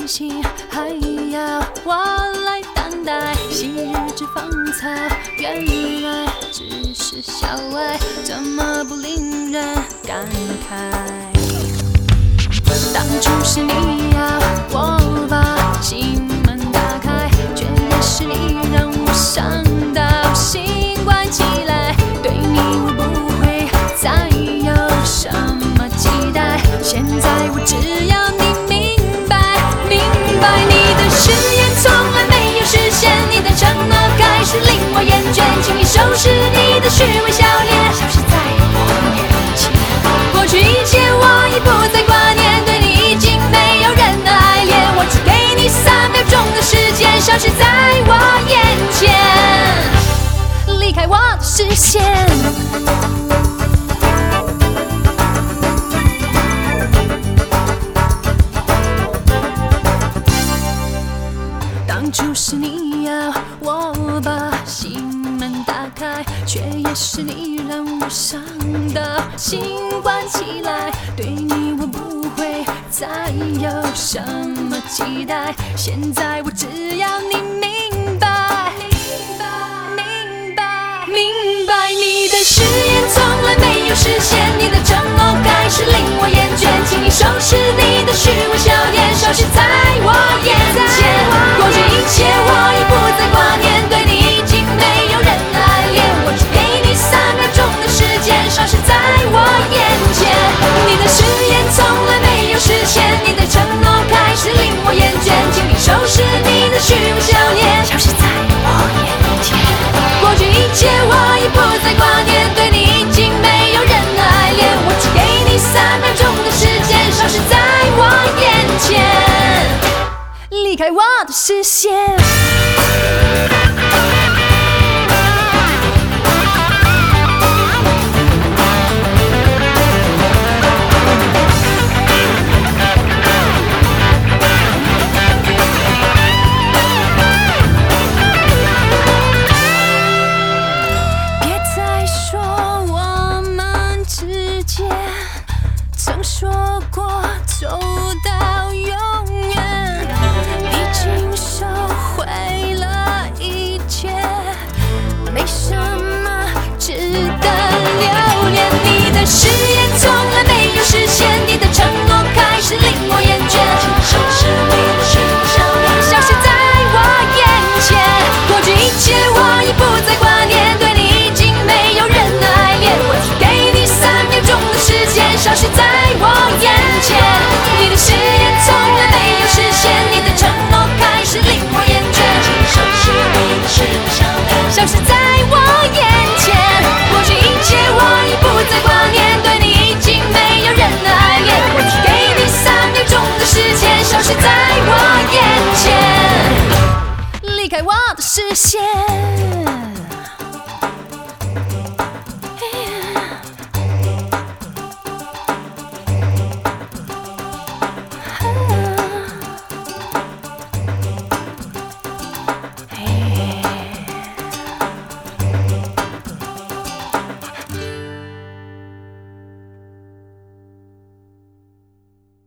心，还要我来担待。昔日只芳草，原来只是小爱，怎么不令人感慨？当初是你要我把心门打开，却也是你让我伤到心关起来。对你我不会再有什么期待，现在我只要你明白，明白你的誓言从来没有实现，你的承诺开始令我厌倦，请你收拾你的虚伪笑脸，消失在我眼前。过去一切我已不再挂念，对你已经没有任何爱恋，我只给你3秒钟的时间，消失在我眼前，离开我的视线。当初是你要我把心门打开，却也是你让我伤到心关起来。对你我不会再有什么期待，现在我只要你明白，明白，明白你的誓言从来没有实现，你的承诺开始令我厌倦，请你收拾你的虚伪笑脸，消失在我眼前。过去一切我已不再挂念，对你已经没有任何爱恋，我只给你3秒钟的时间，消失在我眼前。你的誓言从来没有实现，你的承诺开始令我厌倦，请你收拾你的虚伪笑脸，消失在我眼前。过去一切我已不再挂念，对你已经没有任何爱恋，我只给你3秒钟的时间，消失在我眼前，离开我的视线。别再说我们之间曾说过走到永远，已经收回了一切，没什么值得留恋。你的誓言从来没有实现，你的承诺开始令我厌倦，请你收拾你的虚伪笑脸，消失在我眼前。过去一切我已不再挂念，对你已经没有任何爱恋，我只给你3秒钟的时间，消失在我眼前。你的誓言从来没有实现，你的承诺开始令我厌倦，请你收拾你的虚伪笑脸，消失在我眼前。过去一切我已不再挂念，对你已经没有任何爱恋，我只给你3秒钟的时间，消失在我眼前，离开我的视线。